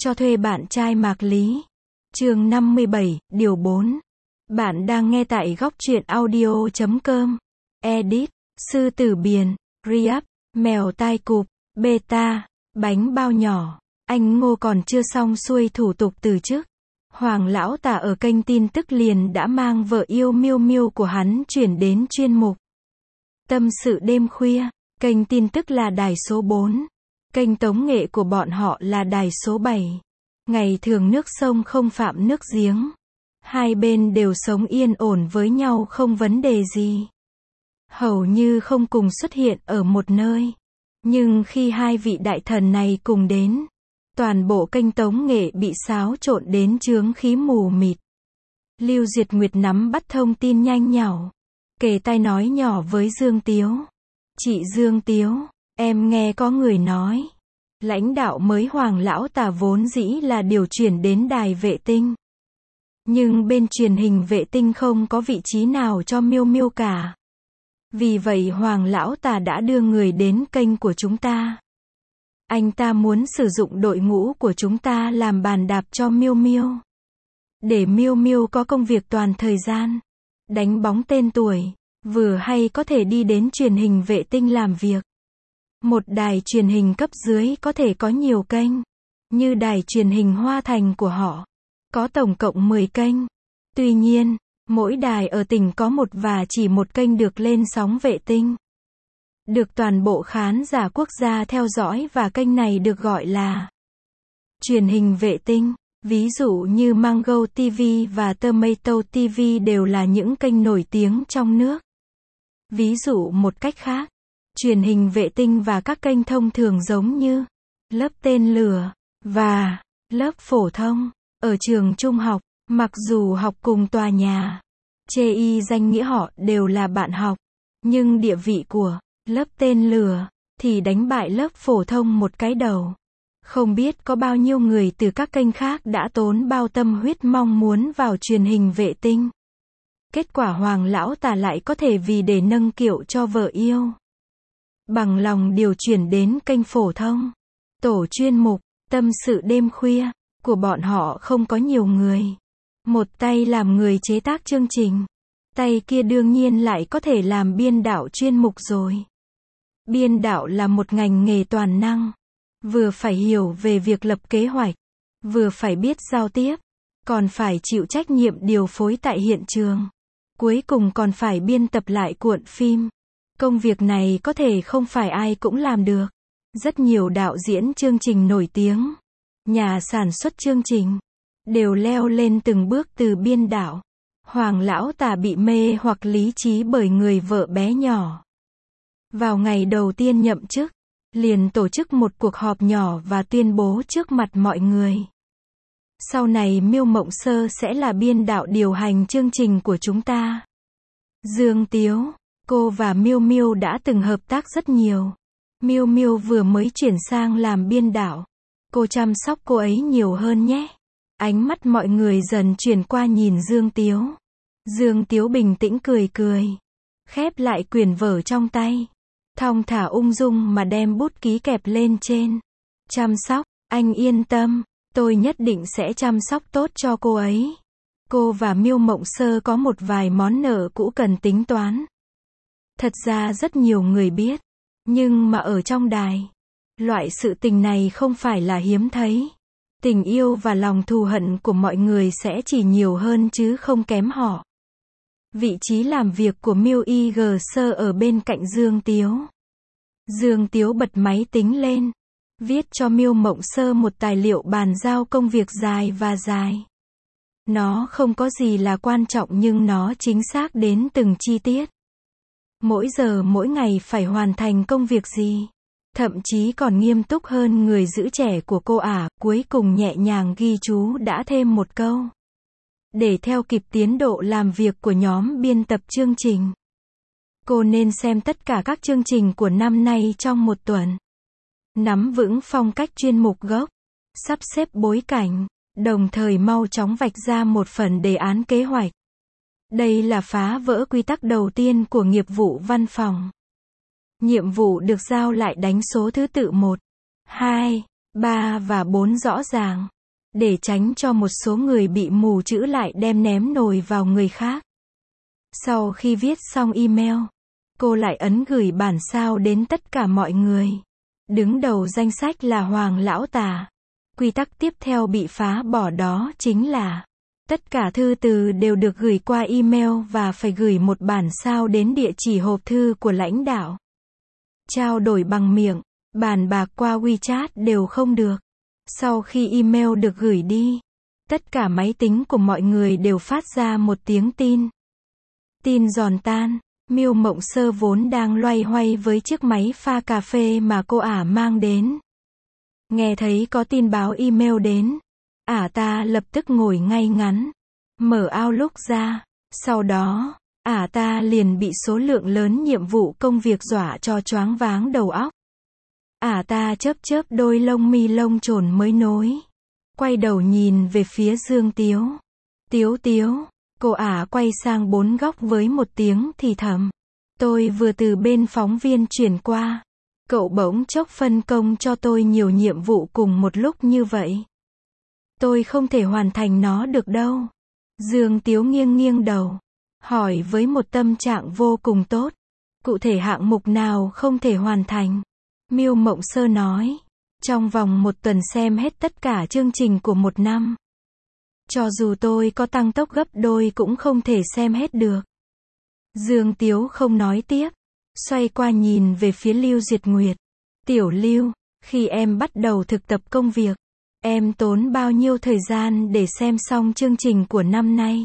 Cho thuê bạn trai Mạc Lý. Chương 57, điều 4. Bạn đang nghe tại góc truyện audio.com. Edit, Sư Tử Biền, Riap, Mèo tai cụp, Beta, bánh bao nhỏ. Anh Ngô còn chưa xong xuôi thủ tục từ chức. Hoàng lão tả ở kênh tin tức liền đã mang vợ yêu Miêu Miêu của hắn chuyển đến chuyên mục Tâm sự đêm khuya. Kênh tin tức là đài số 4. Kênh tống nghệ của bọn họ là đài số 7. Ngày thường nước sông không phạm nước giếng. Hai bên đều sống yên ổn với nhau không vấn đề gì. Hầu như không cùng xuất hiện ở một nơi. Nhưng khi hai vị đại thần này cùng đến, toàn bộ kênh tống nghệ bị xáo trộn đến chướng khí mù mịt. Lưu Diệt Nguyệt nắm bắt thông tin nhanh nhảu, kề tai nói nhỏ với Dương Tiếu. Chị Dương Tiếu, em nghe có người nói, lãnh đạo mới Hoàng lão tả vốn dĩ là điều chuyển đến đài vệ tinh. Nhưng bên truyền hình vệ tinh không có vị trí nào cho Miêu Miêu cả. Vì vậy Hoàng lão tả đã đưa người đến kênh của chúng ta. Anh ta muốn sử dụng đội ngũ của chúng ta làm bàn đạp cho Miêu Miêu. Để Miêu Miêu có công việc toàn thời gian, đánh bóng tên tuổi, vừa hay có thể đi đến truyền hình vệ tinh làm việc. Một đài truyền hình cấp dưới có thể có nhiều kênh, như đài truyền hình Hoa Thành của họ, có tổng cộng 10 kênh. Tuy nhiên, mỗi đài ở tỉnh có một và chỉ một kênh được lên sóng vệ tinh, được toàn bộ khán giả quốc gia theo dõi, và kênh này được gọi là truyền hình vệ tinh. Ví dụ như Mango TV và Tomato TV đều là những kênh nổi tiếng trong nước. Ví dụ một cách khác, truyền hình vệ tinh và các kênh thông thường giống như lớp tên lửa và lớp phổ thông ở trường trung học, mặc dù học cùng tòa nhà, chê y danh nghĩa họ đều là bạn học, nhưng địa vị của lớp tên lửa thì đánh bại lớp phổ thông một cái đầu. Không biết có bao nhiêu người từ các kênh khác đã tốn bao tâm huyết mong muốn vào truyền hình vệ tinh. Kết quả Hoàng lão tả lại có thể vì để nâng kiệu cho vợ yêu, bằng lòng điều chuyển đến kênh phổ thông. Tổ chuyên mục Tâm sự đêm khuya của bọn họ không có nhiều người. Một tay làm người chế tác chương trình, tay kia đương nhiên lại có thể làm biên đạo chuyên mục rồi. Biên đạo là một ngành nghề toàn năng. Vừa phải hiểu về việc lập kế hoạch, vừa phải biết giao tiếp, còn phải chịu trách nhiệm điều phối tại hiện trường. Cuối cùng còn phải biên tập lại cuộn phim. Công việc này có thể không phải ai cũng làm được. Rất nhiều đạo diễn chương trình nổi tiếng, nhà sản xuất chương trình, đều leo lên từng bước từ biên đạo. Hoàng lão tả bị mê hoặc lý trí bởi người vợ bé nhỏ. Vào ngày đầu tiên nhậm chức, liền tổ chức một cuộc họp nhỏ và tuyên bố trước mặt mọi người. Sau này Miêu Mộng Sơ sẽ là biên đạo điều hành chương trình của chúng ta. Dương Tiếu, cô và Miêu Miêu đã từng hợp tác rất nhiều. Miêu Miêu vừa mới chuyển sang làm biên đạo. Cô chăm sóc cô ấy nhiều hơn nhé. Ánh mắt mọi người dần chuyển qua nhìn Dương Tiếu. Dương Tiếu bình tĩnh cười cười, khép lại quyển vở trong tay, thong thả ung dung mà đem bút ký kẹp lên trên. Chăm sóc, anh yên tâm, tôi nhất định sẽ chăm sóc tốt cho cô ấy. Cô và Miêu Mộng Sơ có một vài món nợ cũ cần tính toán. Thật ra rất nhiều người biết, nhưng mà ở trong đài, loại sự tình này không phải là hiếm thấy. Tình yêu và lòng thù hận của mọi người sẽ chỉ nhiều hơn chứ không kém họ. Vị trí làm việc của Miêu Y G Sơ ở bên cạnh Dương Tiếu. Dương Tiếu bật máy tính lên, viết cho Miêu Mộng Sơ một tài liệu bàn giao công việc dài và dài. Nó không có gì là quan trọng nhưng nó chính xác đến từng chi tiết. Mỗi giờ mỗi ngày phải hoàn thành công việc gì. Thậm chí còn nghiêm túc hơn người giữ trẻ của cô ả. Cuối cùng nhẹ nhàng ghi chú đã thêm một câu. Để theo kịp tiến độ làm việc của nhóm biên tập chương trình, cô nên xem tất cả các chương trình của năm nay trong một tuần. Nắm vững phong cách chuyên mục gốc, sắp xếp bối cảnh, đồng thời mau chóng vạch ra một phần đề án kế hoạch. Đây là phá vỡ quy tắc đầu tiên của nghiệp vụ văn phòng. Nhiệm vụ được giao lại đánh số thứ tự 1, 2, 3 và 4 rõ ràng. Để tránh cho một số người bị mù chữ lại đem ném nồi vào người khác. Sau khi viết xong email, cô lại ấn gửi bản sao đến tất cả mọi người. Đứng đầu danh sách là Hoàng Lão Tà. Quy tắc tiếp theo bị phá bỏ đó chính là tất cả thư từ đều được gửi qua email và phải gửi một bản sao đến địa chỉ hộp thư của lãnh đạo. Trao đổi bằng miệng, bàn bạc qua WeChat đều không được. Sau khi email được gửi đi, tất cả máy tính của mọi người đều phát ra một tiếng tin. Tin giòn tan, Miêu Mộng Sơ vốn đang loay hoay với chiếc máy pha cà phê mà cô ả mang đến. Nghe thấy có tin báo email đến, ả ta lập tức ngồi ngay ngắn, mở Outlook ra, sau đó, ả ta liền bị số lượng lớn nhiệm vụ công việc dọa cho choáng váng đầu óc. Ả ta chớp chớp đôi lông mi lông chồn mới nối, quay đầu nhìn về phía Dương Tiếu. Tiếu Tiếu, cô ả quay sang bốn góc với một tiếng thì thầm. Tôi vừa từ bên phóng viên chuyển qua. Cậu bỗng chốc phân công cho tôi nhiều nhiệm vụ cùng một lúc như vậy. Tôi không thể hoàn thành nó được đâu. Dương Tiếu nghiêng nghiêng đầu, hỏi với một tâm trạng vô cùng tốt. Cụ thể hạng mục nào không thể hoàn thành? Miêu Mộng Sơ nói, trong vòng một tuần xem hết tất cả chương trình của một năm. Cho dù tôi có tăng tốc gấp đôi cũng không thể xem hết được. Dương Tiếu không nói tiếp, xoay qua nhìn về phía Lưu Duyệt Nguyệt. Tiểu Lưu, khi em bắt đầu thực tập công việc, em tốn bao nhiêu thời gian để xem xong chương trình của năm nay?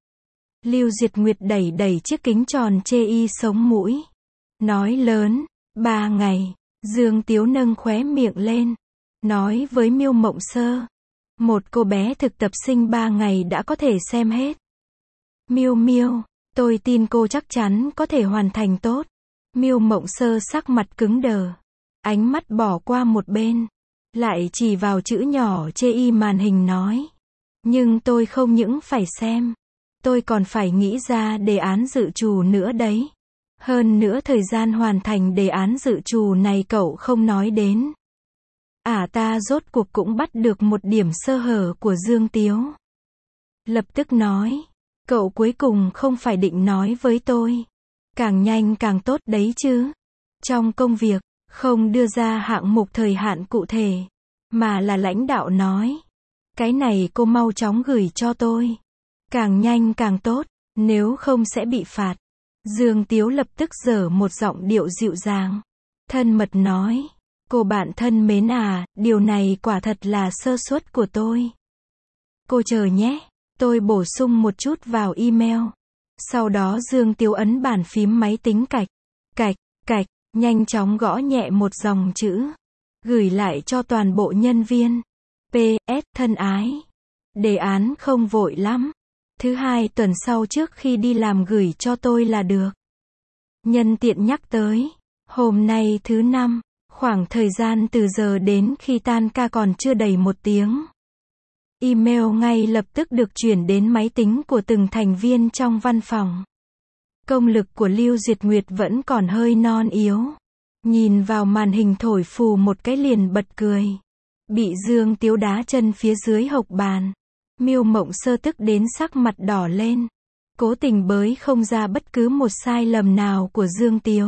Lưu Duyệt Nguyệt đẩy đẩy chiếc kính tròn chê y sống mũi. Nói lớn, 3 ngày. Dương Tiếu nâng khóe miệng lên, nói với Miêu Mộng Sơ. Một cô bé thực tập sinh 3 ngày đã có thể xem hết. Miêu Miêu, tôi tin cô chắc chắn có thể hoàn thành tốt. Miêu Mộng Sơ sắc mặt cứng đờ, ánh mắt bỏ qua một bên, lại chỉ vào chữ nhỏ chê y màn hình nói. Nhưng tôi không những phải xem, tôi còn phải nghĩ ra đề án dự trù nữa đấy. Hơn nữa thời gian hoàn thành đề án dự trù này cậu không nói đến. Ả ta rốt cuộc cũng bắt được một điểm sơ hở của Dương Tiếu. Lập tức nói, cậu cuối cùng không phải định nói với tôi. Càng nhanh càng tốt đấy chứ. Trong công việc, không đưa ra hạng mục thời hạn cụ thể, mà là lãnh đạo nói. Cái này cô mau chóng gửi cho tôi. Càng nhanh càng tốt, nếu không sẽ bị phạt. Dương Tiếu lập tức giở một giọng điệu dịu dàng, thân mật nói, cô bạn thân mến à, điều này quả thật là sơ suất của tôi. Cô chờ nhé, tôi bổ sung một chút vào email. Sau đó Dương Tiếu ấn bàn phím máy tính cạch, cạch, cạch, nhanh chóng gõ nhẹ một dòng chữ, gửi lại cho toàn bộ nhân viên. PS, thân ái, đề án không vội lắm. Thứ 2 tuần sau trước khi đi làm gửi cho tôi là được. Nhân tiện nhắc tới, hôm nay thứ 5, khoảng thời gian từ giờ đến khi tan ca còn chưa đầy 1 tiếng. Email ngay lập tức được chuyển đến máy tính của từng thành viên trong văn phòng. Công lực của Lưu Duyệt Nguyệt vẫn còn hơi non yếu. Nhìn vào màn hình thổi phù một cái liền bật cười. Bị Dương Tiếu đá chân phía dưới hộc bàn. Miêu Mộng Sơ tức đến sắc mặt đỏ lên. Cố tình bới không ra bất cứ một sai lầm nào của Dương Tiếu.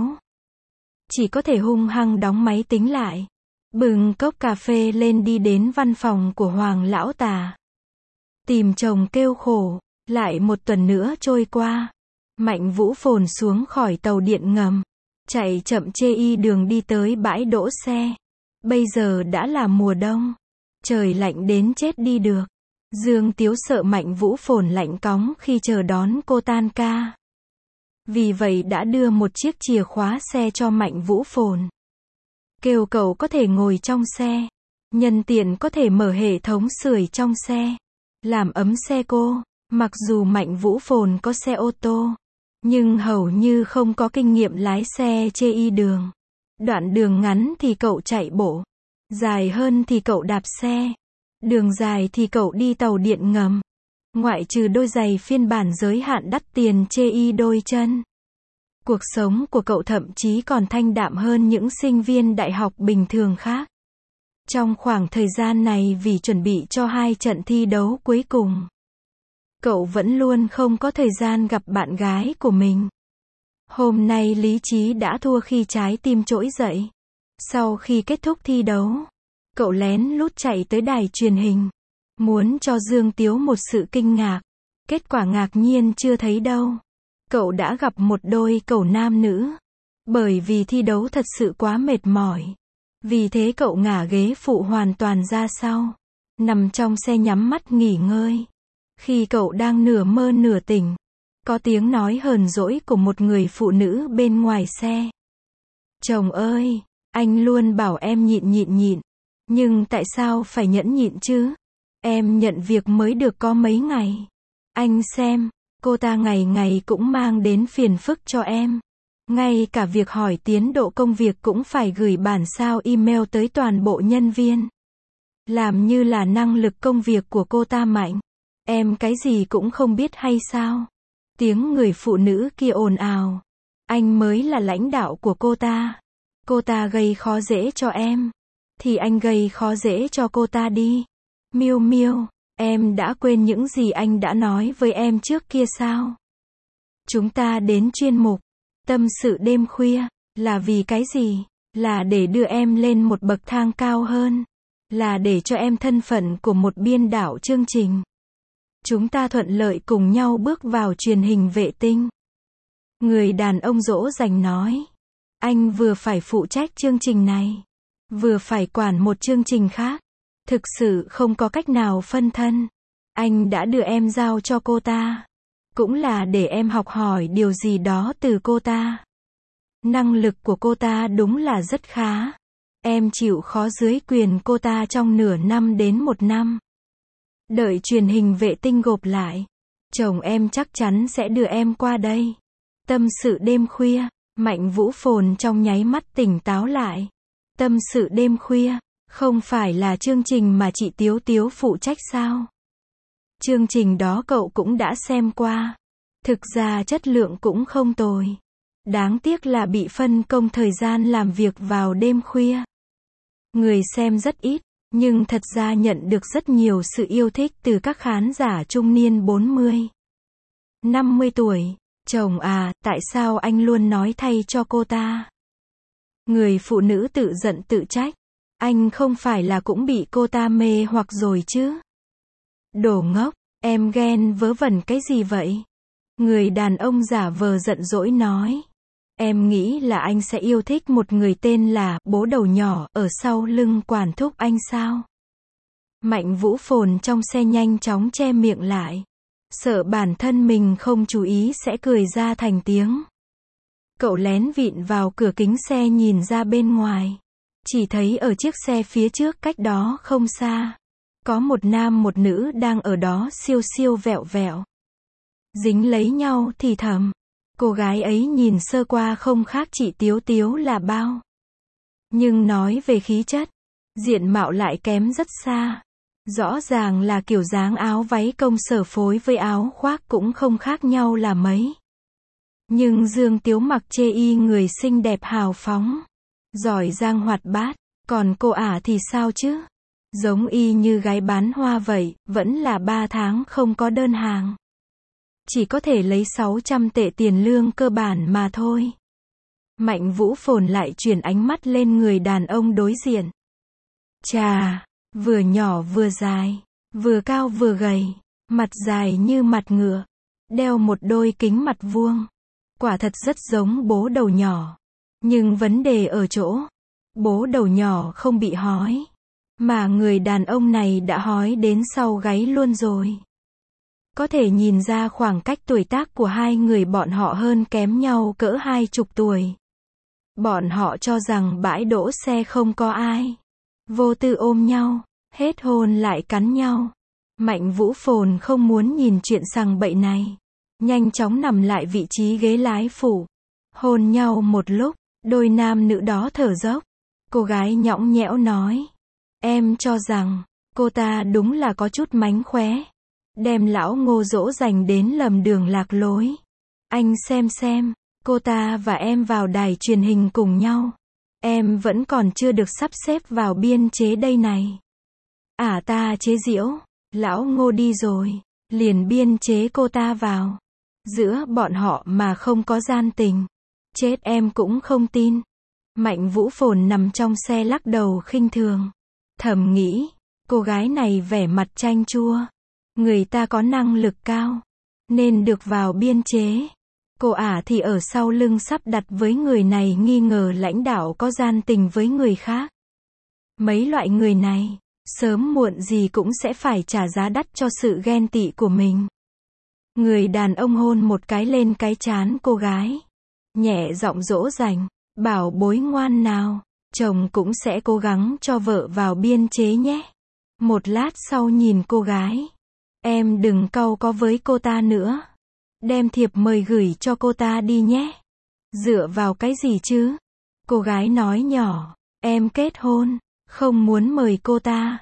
Chỉ có thể hung hăng đóng máy tính lại. Bừng cốc cà phê lên đi đến văn phòng của Hoàng Lão Tà. Tìm chồng kêu khổ. Lại một tuần nữa trôi qua. Mạnh Vũ phồn xuống khỏi tàu điện ngầm. Chạy chậm chê y đường đi tới bãi đỗ xe. Bây giờ đã là mùa đông. Trời lạnh đến chết đi được. Dương Tiếu sợ Mạnh Vũ phồn lạnh cóng khi chờ đón cô tan ca. Vì vậy đã đưa một chiếc chìa khóa xe cho Mạnh Vũ phồn. Kêu cậu có thể ngồi trong xe. Nhân tiện có thể mở hệ thống sưởi trong xe. Làm ấm xe cô. Mặc dù Mạnh Vũ phồn có xe ô tô. Nhưng hầu như không có kinh nghiệm lái xe chê y đường. Đoạn đường ngắn thì cậu chạy bộ. Dài hơn thì cậu đạp xe. Đường dài thì cậu đi tàu điện ngầm. Ngoại trừ đôi giày phiên bản giới hạn đắt tiền chê y đôi chân. Cuộc sống của cậu thậm chí còn thanh đạm hơn những sinh viên đại học bình thường khác. Trong khoảng thời gian này vì chuẩn bị cho 2 trận thi đấu cuối cùng, cậu vẫn luôn không có thời gian gặp bạn gái của mình. Hôm nay lý trí đã thua khi trái tim trỗi dậy. Sau khi kết thúc thi đấu, cậu lén lút chạy tới đài truyền hình, muốn cho Dương Tiếu một sự kinh ngạc. Kết quả ngạc nhiên chưa thấy đâu. Cậu đã gặp một đôi cẩu nam nữ. Bởi vì thi đấu thật sự quá mệt mỏi. Vì thế cậu ngả ghế phụ hoàn toàn ra sau, nằm trong xe nhắm mắt nghỉ ngơi. Khi cậu đang nửa mơ nửa tỉnh, có tiếng nói hờn dỗi của một người phụ nữ bên ngoài xe. Chồng ơi, anh luôn bảo em nhịn. Nhưng tại sao phải nhẫn nhịn chứ? Em nhận việc mới được có mấy ngày. Anh xem, cô ta ngày ngày cũng mang đến phiền phức cho em. Ngay cả việc hỏi tiến độ công việc cũng phải gửi bản sao email tới toàn bộ nhân viên. Làm như là năng lực công việc của cô ta mạnh. Em cái gì cũng không biết hay sao? Tiếng người phụ nữ kia ồn ào. Anh mới là lãnh đạo của cô ta. Cô ta gây khó dễ cho em. Thì anh gây khó dễ cho cô ta đi. Miu Miu, em đã quên những gì anh đã nói với em trước kia sao? Chúng ta đến chuyên mục tâm sự đêm khuya, là vì cái gì? Là để đưa em lên một bậc thang cao hơn. Là để cho em thân phận của một biên đạo chương trình. Chúng ta thuận lợi cùng nhau bước vào truyền hình vệ tinh. Người đàn ông dỗ dành nói. Anh vừa phải phụ trách chương trình này, vừa phải quản một chương trình khác. Thực sự không có cách nào phân thân. Anh đã đưa em giao cho cô ta. Cũng là để em học hỏi điều gì đó từ cô ta. Năng lực của cô ta đúng là rất khá. Em chịu khó dưới quyền cô ta trong nửa năm đến 1 năm. Đợi truyền hình vệ tinh gộp lại, chồng em chắc chắn sẽ đưa em qua đây. Tâm sự đêm khuya, Mạnh Vũ Phồn trong nháy mắt tỉnh táo lại. Tâm sự đêm khuya, không phải là chương trình mà chị Tiếu Tiếu phụ trách sao? Chương trình đó cậu cũng đã xem qua. Thực ra chất lượng cũng không tồi. Đáng tiếc là bị phân công thời gian làm việc vào đêm khuya. Người xem rất ít, nhưng thật ra nhận được rất nhiều sự yêu thích từ các khán giả trung niên 40, 50 tuổi. Chồng à, tại sao anh luôn nói thay cho cô ta? Người phụ nữ tự giận tự trách. Anh không phải là cũng bị cô ta mê hoặc rồi chứ? Đồ ngốc, em ghen vớ vẩn cái gì vậy? Người đàn ông giả vờ giận dỗi nói. Em nghĩ là anh sẽ yêu thích một người tên là bố đầu nhỏ ở sau lưng quản thúc anh sao? Mạnh Vũ Phồn trong xe nhanh chóng che miệng lại. Sợ bản thân mình không chú ý sẽ cười ra thành tiếng. Cậu lén vịn vào cửa kính xe nhìn ra bên ngoài. Chỉ thấy ở chiếc xe phía trước cách đó không xa. Có một nam một nữ đang ở đó siêu siêu vẹo vẹo. Dính lấy nhau thì thầm. Cô gái ấy nhìn sơ qua không khác chị Tiếu Tiếu là bao. Nhưng nói về khí chất, diện mạo lại kém rất xa. Rõ ràng là kiểu dáng áo váy công sở phối với áo khoác cũng không khác nhau là mấy. Nhưng Dương Tiếu mặc chê y người xinh đẹp hào phóng, giỏi giang hoạt bát, còn cô ả thì sao chứ? Giống y như gái bán hoa vậy, vẫn là 3 tháng không có đơn hàng. Chỉ có thể lấy 600 tệ tiền lương cơ bản mà thôi. Mạnh Vũ Phồn lại chuyển ánh mắt lên người đàn ông đối diện. Chà, vừa nhỏ vừa dài, vừa cao vừa gầy, mặt dài như mặt ngựa, đeo một đôi kính mặt vuông. Quả thật rất giống bố đầu nhỏ. Nhưng vấn đề ở chỗ, bố đầu nhỏ không bị hói, mà người đàn ông này đã hói đến sau gáy luôn rồi. Có thể nhìn ra khoảng cách tuổi tác của hai người bọn họ hơn kém nhau cỡ 20 tuổi. Bọn họ cho rằng bãi đỗ xe không có ai. Vô tư ôm nhau, hết hôn lại cắn nhau. Mạnh Vũ Phồn không muốn nhìn chuyện sằng bậy này. Nhanh chóng nằm lại vị trí ghế lái phụ. Hôn nhau một lúc, đôi nam nữ đó thở dốc. Cô gái nhõng nhẽo nói. Em cho rằng, cô ta đúng là có chút mánh khóe. Đem lão Ngô dỗ dành đến lầm đường lạc lối. Anh xem, cô ta và em vào đài truyền hình cùng nhau. Em vẫn còn chưa được sắp xếp vào biên chế đây này. Ta chế giễu, lão Ngô đi rồi, liền biên chế cô ta vào. Giữa bọn họ mà không có gian tình. Chết em cũng không tin. Mạnh Vũ Phồn nằm trong xe lắc đầu khinh thường. Thầm nghĩ, cô gái này vẻ mặt chanh chua. Người ta có năng lực cao, nên được vào biên chế. Cô thì ở sau lưng sắp đặt với người này nghi ngờ lãnh đạo có gian tình với người khác. Mấy loại người này, sớm muộn gì cũng sẽ phải trả giá đắt cho sự ghen tị của mình. Người đàn ông hôn một cái lên cái trán cô gái. Nhẹ giọng dỗ dành, bảo bối ngoan nào, chồng cũng sẽ cố gắng cho vợ vào biên chế nhé. Một lát sau nhìn cô gái. Em đừng cau có với cô ta nữa. Đem thiệp mời gửi cho cô ta đi nhé. Dựa vào cái gì chứ? Cô gái nói nhỏ, em kết hôn, không muốn mời cô ta.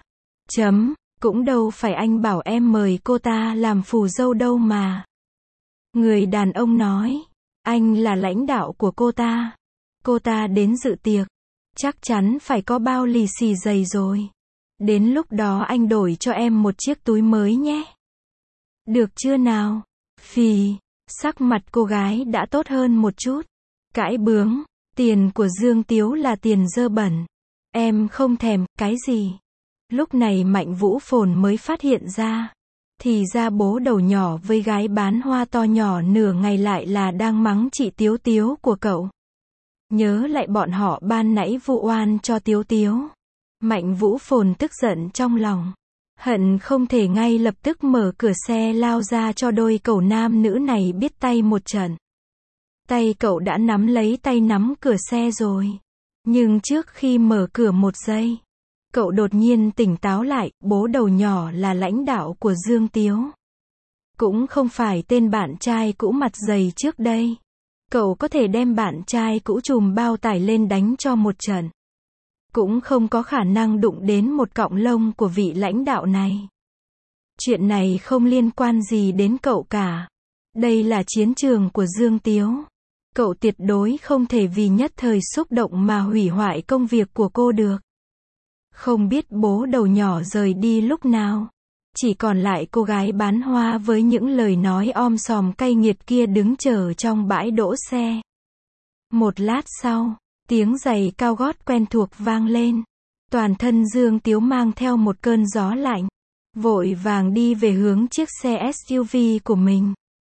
Cũng đâu phải anh bảo em mời cô ta làm phù dâu đâu mà. Người đàn ông nói, anh là lãnh đạo của cô ta. Cô ta đến dự tiệc, chắc chắn phải có bao lì xì dày rồi. Đến lúc đó anh đổi cho em một chiếc túi mới nhé. Được chưa nào? Phì, sắc mặt cô gái đã tốt hơn một chút. Cãi bướng, tiền của Dương Tiếu là tiền dơ bẩn. Em không thèm, cái gì? Lúc này Mạnh Vũ Phồn mới phát hiện ra. Thì ra bố đầu nhỏ với gái bán hoa to nhỏ nửa ngày lại là đang mắng chị Tiếu Tiếu của cậu. Nhớ lại bọn họ ban nãy vu oan cho Tiếu Tiếu. Mạnh Vũ Phồn tức giận trong lòng. Hận không thể ngay lập tức mở cửa xe lao ra cho đôi cẩu nam nữ này biết tay một trận. Tay cậu đã nắm lấy tay nắm cửa xe rồi. Nhưng trước khi mở cửa một giây, cậu đột nhiên tỉnh táo lại, bố đầu nhỏ là lãnh đạo của Dương Tiếu. Cũng không phải tên bạn trai cũ mặt dày trước đây. Cậu có thể đem bạn trai cũ chùm bao tải lên đánh cho một trận. Cũng không có khả năng đụng đến một cọng lông của vị lãnh đạo này. Chuyện này không liên quan gì đến cậu cả. Đây là chiến trường của Dương Tiếu. Cậu tuyệt đối không thể vì nhất thời xúc động mà hủy hoại công việc của cô được. Không biết bố đầu nhỏ rời đi lúc nào. Chỉ còn lại cô gái bán hoa với những lời nói om sòm cay nghiệt kia đứng chờ trong bãi đỗ xe. Một lát sau, tiếng giày cao gót quen thuộc vang lên. Toàn thân Dương Tiếu mang theo một cơn gió lạnh. Vội vàng đi về hướng chiếc xe SUV của mình.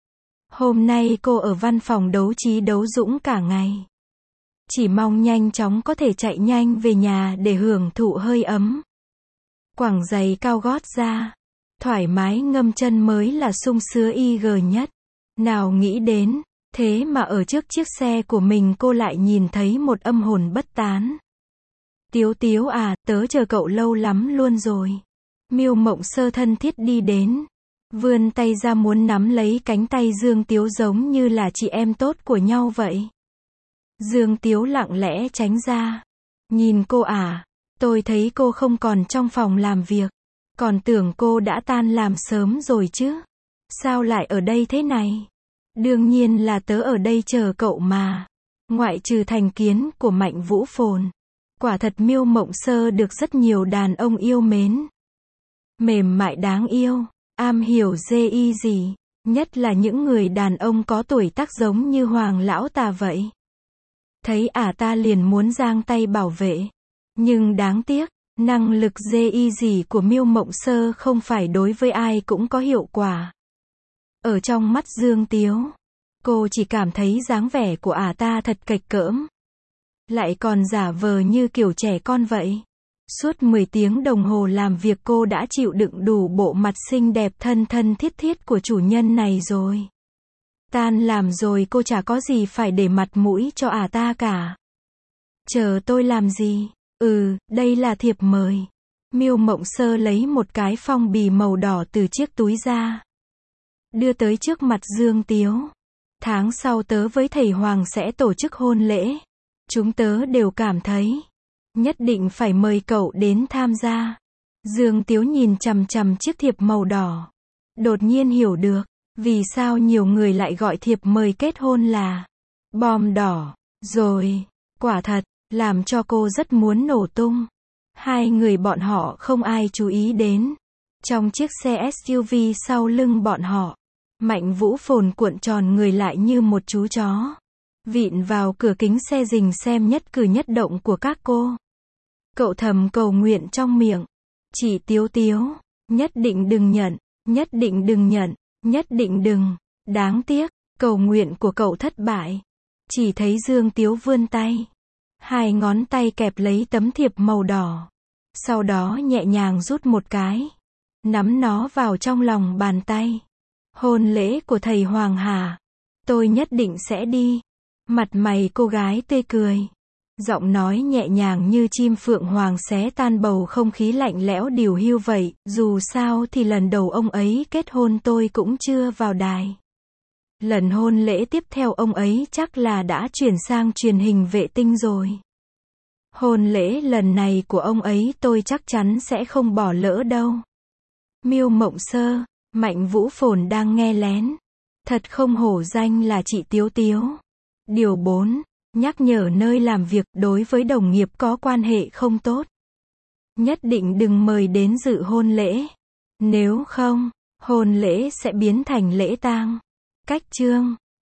Hôm nay cô ở văn phòng đấu trí đấu dũng cả ngày. Chỉ mong nhanh chóng có thể chạy nhanh về nhà để hưởng thụ hơi ấm. Quẳng giày cao gót ra. Thoải mái ngâm chân mới là sung sướng nhất. Nào nghĩ đến, thế mà ở trước chiếc xe của mình cô lại nhìn thấy một âm hồn bất tán. Tiếu Tiếu tớ chờ cậu lâu lắm luôn rồi. Miêu Mộng Sơ thân thiết đi đến. Vươn tay ra muốn nắm lấy cánh tay Dương Tiếu giống như là chị em tốt của nhau vậy. Dương Tiếu lặng lẽ tránh ra. Nhìn cô tôi thấy cô không còn trong phòng làm việc. Còn tưởng cô đã tan làm sớm rồi chứ. Sao lại ở đây thế này? Đương nhiên là tớ ở đây chờ cậu mà. Ngoại trừ thành kiến của Mạnh Vũ Phồn. Quả thật Miêu Mộng Sơ được rất nhiều đàn ông yêu mến. Mềm mại đáng yêu, am hiểu gì. Nhất là những người đàn ông có tuổi tác giống như Hoàng lão ta vậy. Thấy ta liền muốn giang tay bảo vệ. Nhưng đáng tiếc, năng lực gì của Miêu Mộng Sơ không phải đối với ai cũng có hiệu quả. Ở trong mắt Dương Tiếu, cô chỉ cảm thấy dáng vẻ của ta thật kệch cỡm. Lại còn giả vờ như kiểu trẻ con vậy. Suốt 10 tiếng đồng hồ làm việc cô đã chịu đựng đủ bộ mặt xinh đẹp thân thân thiết thiết của chủ nhân này rồi. Tan làm rồi cô chả có gì phải để mặt mũi cho ta cả. Chờ tôi làm gì? Đây là thiệp mời. Miêu Mộng Sơ lấy một cái phong bì màu đỏ từ chiếc túi ra. Đưa tới trước mặt Dương Tiếu. Tháng sau tớ với thầy Hoàng sẽ tổ chức hôn lễ. Chúng tớ đều cảm thấy nhất định phải mời cậu đến tham gia. Dương Tiếu nhìn chằm chằm chiếc thiệp màu đỏ. Đột nhiên hiểu được, vì sao nhiều người lại gọi thiệp mời kết hôn là bom đỏ. Rồi, quả thật, làm cho cô rất muốn nổ tung. Hai người bọn họ không ai chú ý đến. Trong chiếc xe SUV sau lưng bọn họ, Mạnh Vũ Phồn cuộn tròn người lại như một chú chó, vịn vào cửa kính xe rình xem nhất cử nhất động của các cô. Cậu thầm cầu nguyện trong miệng. Chị Tiếu Tiếu, nhất định đừng nhận, nhất định đừng nhận, nhất định đừng. Đáng tiếc, cầu nguyện của cậu thất bại. Chỉ thấy Dương Tiếu vươn tay. Hai ngón tay kẹp lấy tấm thiệp màu đỏ. Sau đó nhẹ nhàng rút một cái. Nắm nó vào trong lòng bàn tay. Hôn lễ của thầy Hoàng Hà. Tôi nhất định sẽ đi. Mặt mày cô gái tươi cười. Giọng nói nhẹ nhàng như chim phượng hoàng xé tan bầu không khí lạnh lẽo điều hiu vậy. Dù sao thì lần đầu ông ấy kết hôn tôi cũng chưa vào đài. Lần hôn lễ tiếp theo ông ấy chắc là đã chuyển sang truyền hình vệ tinh rồi. Hôn lễ lần này của ông ấy tôi chắc chắn sẽ không bỏ lỡ đâu. Miêu Mộng Sơ, Mạnh Vũ Phồn đang nghe lén. Thật không hổ danh là chị Tiếu Tiếu. Điều 4. Nhắc nhở nơi làm việc đối với đồng nghiệp có quan hệ không tốt. Nhất định đừng mời đến dự hôn lễ. Nếu không, hôn lễ sẽ biến thành lễ tang. Cách chương